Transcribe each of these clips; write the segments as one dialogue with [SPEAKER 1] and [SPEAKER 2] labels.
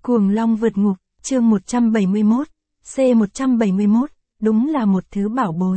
[SPEAKER 1] Cuồng Long vượt ngục, chương 171, C171, đúng là một thứ bảo bối.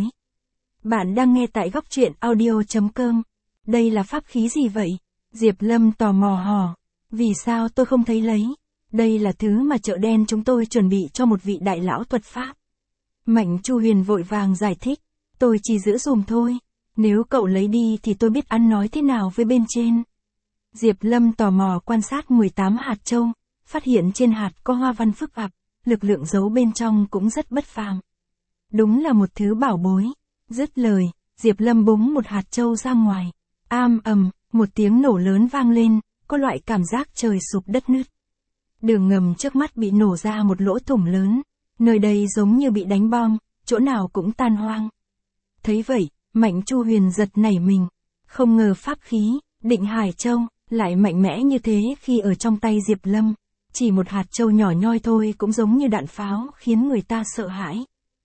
[SPEAKER 1] Bạn đang nghe tại góc truyện audio.com. Đây là pháp khí gì vậy? Diệp Lâm tò mò hỏi. Vì sao tôi không thấy lấy? Đây là thứ mà chợ đen chúng tôi chuẩn bị cho một vị đại lão thuật pháp. Mạnh Chu Huyền vội vàng giải thích. Tôi chỉ giữ dùm thôi. Nếu cậu lấy đi thì tôi biết ăn nói thế nào với bên trên. Diệp Lâm tò mò quan sát 18 hạt châu, phát hiện trên hạt có hoa văn phức tạp, lực lượng giấu bên trong cũng rất bất phàm. Đúng là một thứ bảo bối. Dứt lời, Diệp Lâm búng một hạt châu ra ngoài. Ầm, một tiếng nổ lớn vang lên, có loại cảm giác trời sụp đất nứt. Đường ngầm trước mắt bị nổ ra một lỗ thủng lớn, nơi đây giống như bị đánh bom, chỗ nào cũng tan hoang. Thấy vậy, Mạnh Chu Huyền giật nảy mình, không ngờ pháp khí, Định Hải Châu, lại mạnh mẽ như thế khi ở trong tay Diệp Lâm. Chỉ một hạt châu nhỏ nhoi thôi cũng giống như đạn pháo, khiến người ta sợ hãi.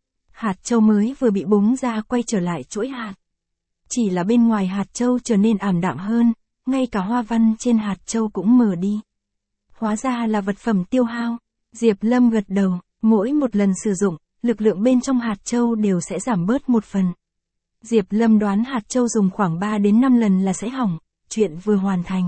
[SPEAKER 1] Hạt châu mới vừa bị búng ra quay trở lại chuỗi hạt. Chỉ là bên ngoài hạt châu trở nên ảm đạm hơn, ngay cả hoa văn trên hạt châu cũng mờ đi. Hóa ra là vật phẩm tiêu hao. Diệp Lâm gật đầu, mỗi một lần sử dụng, lực lượng bên trong hạt châu đều sẽ giảm bớt một phần. Diệp Lâm đoán hạt châu dùng khoảng 3 đến 5 lần là sẽ hỏng, chuyện vừa hoàn thành.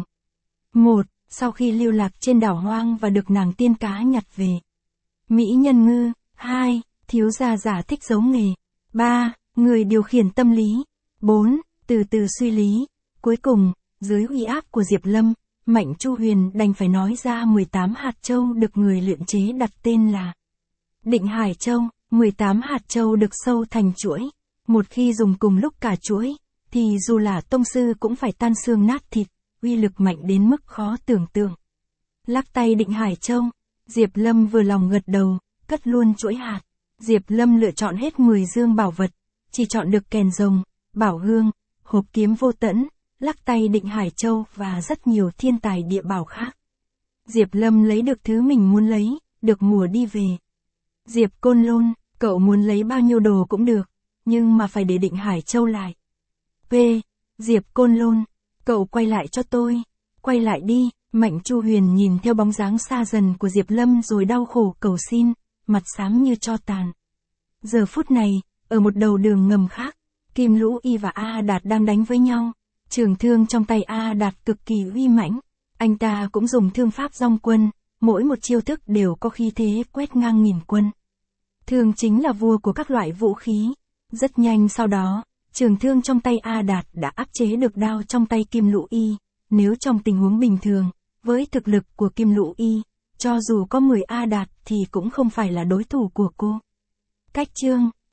[SPEAKER 1] 1. Sau khi lưu lạc trên đảo hoang và được nàng tiên cá nhặt về. Mỹ nhân ngư. 2. Thiếu gia giả thích giấu nghề. 3. Người điều khiển tâm lý. 4. Từ từ suy lý. Cuối cùng, dưới uy áp của Diệp Lâm, Mạnh Chu Huyền đành phải nói ra 18 hạt châu được người luyện chế đặt tên là Định Hải Châu. 18 hạt châu được sâu thành chuỗi. Một khi dùng cùng lúc cả chuỗi, thì dù là tông sư cũng phải tan xương nát thịt, uy lực mạnh đến mức khó tưởng tượng. Lắc tay Định Hải Châu, Diệp Lâm vừa lòng gật đầu, cất luôn chuỗi hạt. Diệp Lâm lựa chọn hết 10 dương bảo vật, chỉ chọn được kèn rồng, bảo gương, hộp kiếm vô tẫn, lắc tay Định Hải Châu và rất nhiều thiên tài địa bảo khác. Diệp Lâm lấy được thứ mình muốn lấy, được mùa đi về. Diệp Côn Lôn, cậu muốn lấy bao nhiêu đồ cũng được, nhưng mà phải để Định Hải Châu lại. P. Diệp Côn Lôn, cậu quay lại cho tôi. Quay lại đi. Mạnh Chu Huyền nhìn theo bóng dáng xa dần của Diệp Lâm rồi đau khổ cầu xin, mặt xám như tro tàn. Giờ phút này, ở một đầu đường ngầm khác, Kim Lũ Y và A Đạt đang đánh với nhau. Trường thương trong tay A Đạt cực kỳ uy mãnh. Anh ta cũng dùng thương pháp dong quân, mỗi một chiêu thức đều có khí thế quét ngang nghìn quân. Thương chính là vua của các loại vũ khí. Rất nhanh sau đó, trường thương trong tay A Đạt đã áp chế được đao trong tay Kim Lũ Y. Nếu trong tình huống bình thường, với thực lực của Kim Lũ Y, cho dù có 10 A Đạt thì cũng không phải là đối thủ của cô. Cách chương